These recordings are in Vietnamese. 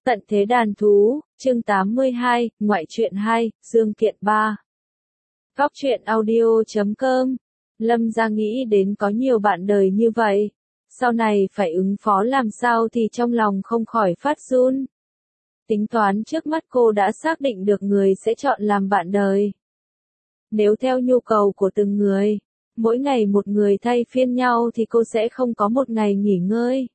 Tận thế đàn thú, chương 82, ngoại truyện 2, Dương Kiện 3. Góc truyện audio.com. Lâm Gia nghĩ đến có nhiều bạn đời như vậy, sau này phải ứng phó làm sao thì trong lòng không khỏi phát run. Tính toán trước mắt cô đã xác định được người sẽ chọn làm bạn đời. Nếu theo nhu cầu của từng người, mỗi ngày một người thay phiên nhau thì cô sẽ không có một ngày nghỉ ngơi.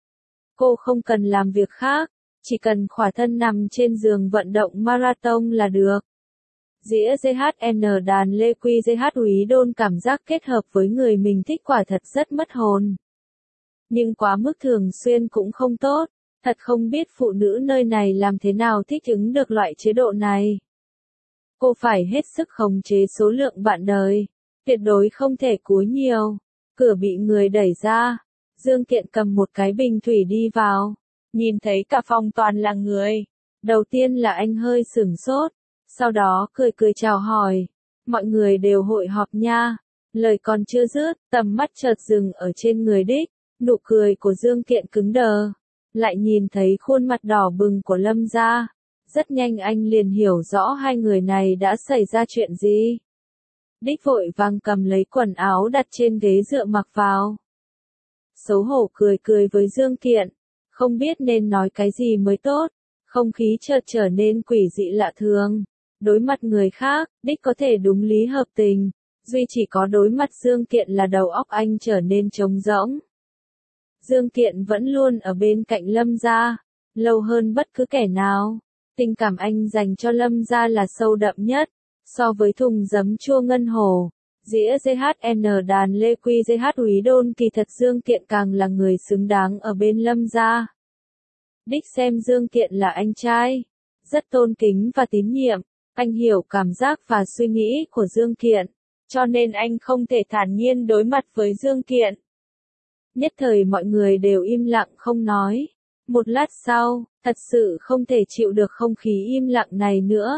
Cô không cần làm việc khác, chỉ cần khỏa thân nằm trên giường vận động marathon là được. Dĩa GHN đàn Lê Quy GH Úy Đôn cảm giác kết hợp với người mình thích quả thật rất mất hồn. Nhưng quá mức thường xuyên cũng không tốt, thật không biết phụ nữ nơi này làm thế nào thích ứng được loại chế độ này. Cô phải hết sức khống chế số lượng bạn đời, tuyệt đối không thể cúi nhiều. Cửa bị người đẩy ra, Dương Kiện cầm một cái bình thủy đi vào. Nhìn thấy cả phòng toàn là người. Đầu tiên là anh hơi sửng sốt, sau đó cười cười chào hỏi. Mọi người đều hội họp nha. Lời còn chưa dứt, tầm mắt chợt dừng ở trên người đích. Nụ cười của Dương Kiện cứng đờ. Lại nhìn thấy khuôn mặt đỏ bừng của Lâm Gia. Rất nhanh anh liền hiểu rõ hai người này đã xảy ra chuyện gì. Đích vội vàng cầm lấy quần áo đặt trên ghế dựa mặc vào. Xấu hổ cười cười với Dương Kiện. Không biết nên nói cái gì mới tốt, không khí chợt trở nên quỷ dị lạ thường. Đối mặt người khác, đích có thể đúng lý hợp tình, duy chỉ có đối mặt Dương Kiện là đầu óc anh trở nên trống rỗng. Dương Kiện vẫn luôn ở bên cạnh Lâm Gia, lâu hơn bất cứ kẻ nào. Tình cảm anh dành cho Lâm Gia là sâu đậm nhất, so với thùng giấm chua ngân hồ. Dĩa GHN đàn Lê Quy GH Úy Đôn kỳ thật Dương Kiện càng là người xứng đáng ở bên Lâm Gia. Đích xem Dương Kiện là anh trai, rất tôn kính và tín nhiệm, anh hiểu cảm giác và suy nghĩ của Dương Kiện, cho nên anh không thể thản nhiên đối mặt với Dương Kiện. Nhất thời mọi người đều im lặng không nói. Một lát sau, thật sự không thể chịu được không khí im lặng này nữa.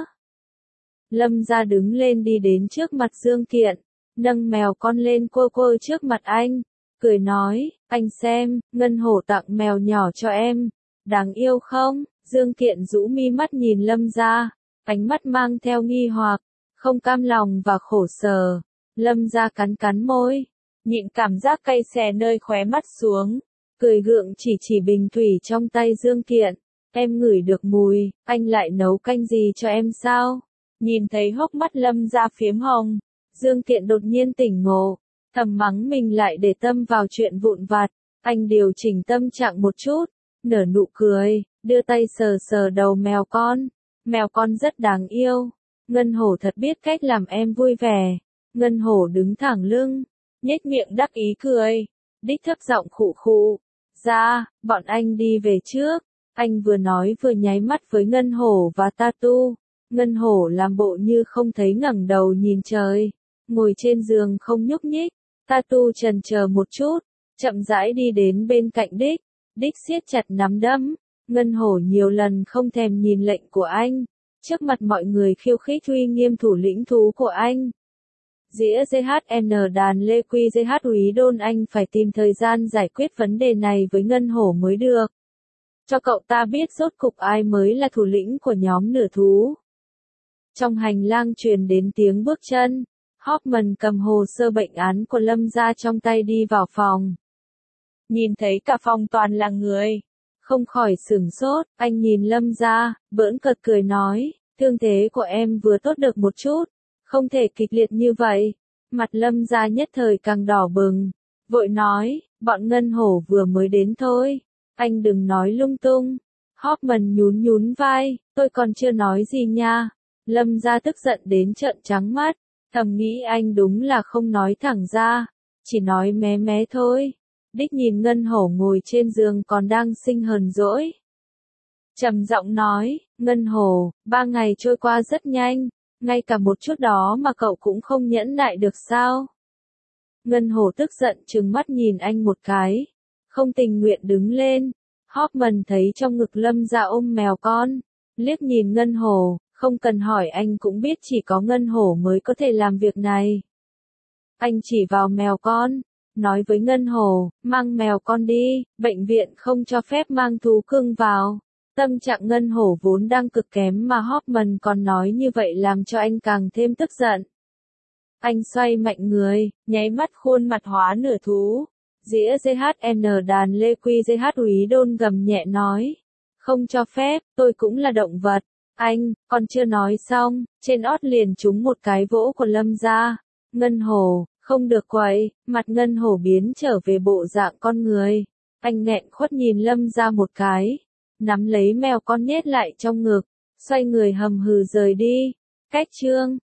Lâm Gia đứng lên đi đến trước mặt Dương Kiện, nâng mèo con lên quơ quơ trước mặt anh, cười nói, anh xem, Ngân Hổ tặng mèo nhỏ cho em, đáng yêu không? Dương Kiện rũ mi mắt nhìn Lâm Gia, ánh mắt mang theo nghi hoặc, không cam lòng và khổ sở. Lâm Gia cắn cắn môi, nhịn cảm giác cay xè nơi khóe mắt xuống, cười gượng chỉ bình thủy trong tay Dương Kiện, em ngửi được mùi, anh lại nấu canh gì cho em sao? Nhìn thấy hốc mắt Lâm Gia phiếm hồng, Dương Kiện đột nhiên tỉnh ngộ, thầm mắng mình lại để tâm vào chuyện vụn vặt. Anh điều chỉnh tâm trạng một chút, nở nụ cười, đưa tay sờ sờ đầu mèo con. Mèo con rất đáng yêu. Ngân Hổ thật biết cách làm em vui vẻ. Ngân Hổ đứng thẳng lưng, nhếch miệng đắc ý cười. Đích thấp giọng khụ khụ. Ra, bọn anh đi về trước. Anh vừa nói vừa nháy mắt với Ngân Hổ và Tatu. Ngân Hổ làm bộ như không thấy ngẩng đầu nhìn trời. Ngồi trên giường không nhúc nhích. Tatu chần chờ một chút, chậm rãi đi đến bên cạnh Đích. Đích siết chặt nắm đấm. Ngân Hổ nhiều lần không thèm nhìn lệnh của anh. Trước mặt mọi người khiêu khích uy nghiêm thủ lĩnh thú của anh. Dĩa GHN đàn Lê Quy GH Úy Đôn anh phải tìm thời gian giải quyết vấn đề này với Ngân Hổ mới được. Cho cậu ta biết rốt cục ai mới là thủ lĩnh của nhóm nửa thú. Trong hành lang truyền đến tiếng bước chân. Hoffman cầm hồ sơ bệnh án của Lâm Gia trong tay đi vào phòng. Nhìn thấy cả phòng toàn là người. Không khỏi sửng sốt, anh nhìn Lâm Gia, bỡn cợt cười nói, thương thế của em vừa tốt được một chút, không thể kịch liệt như vậy. Mặt Lâm Gia nhất thời càng đỏ bừng, vội nói, bọn Ngân Hổ vừa mới đến thôi, anh đừng nói lung tung. Hoffman nhún nhún vai, tôi còn chưa nói gì nha. Lâm Gia tức giận đến trợn trắng mắt, thầm nghĩ anh đúng là không nói thẳng ra, chỉ nói mé mé thôi. Đích nhìn Ngân Hổ ngồi trên giường còn đang sinh hờn dỗi. Trầm giọng nói, Ngân Hổ, 3 ngày trôi qua rất nhanh, ngay cả một chút đó mà cậu cũng không nhẫn nại được sao? Ngân Hổ tức giận trừng mắt nhìn anh một cái, không tình nguyện đứng lên. Hoffman thấy trong ngực Lâm Gia ôm mèo con, liếc nhìn Ngân Hổ, không cần hỏi anh cũng biết chỉ có Ngân Hổ mới có thể làm việc này. Anh chỉ vào mèo con. Nói với Ngân Hổ, mang mèo con đi, bệnh viện không cho phép mang thú cưng vào. Tâm trạng Ngân Hổ vốn đang cực kém mà Hoffman còn nói như vậy làm cho anh càng thêm tức giận. Anh xoay mạnh người, nháy mắt khuôn mặt hóa nửa thú. Dĩa GHN đàn Lê Quy GH Úy Đôn gầm nhẹ nói. Không cho phép, tôi cũng là động vật. Anh, còn chưa nói xong, trên ót liền trúng một cái vỗ của Lâm gia. Ngân Hổ, không được quậy, mặt Ngân Hổ biến trở về bộ dạng con người. Anh nghẹn khuất nhìn Lâm gia một cái, nắm lấy mèo con nhét lại trong ngực, xoay người hầm hừ rời đi. Cách chương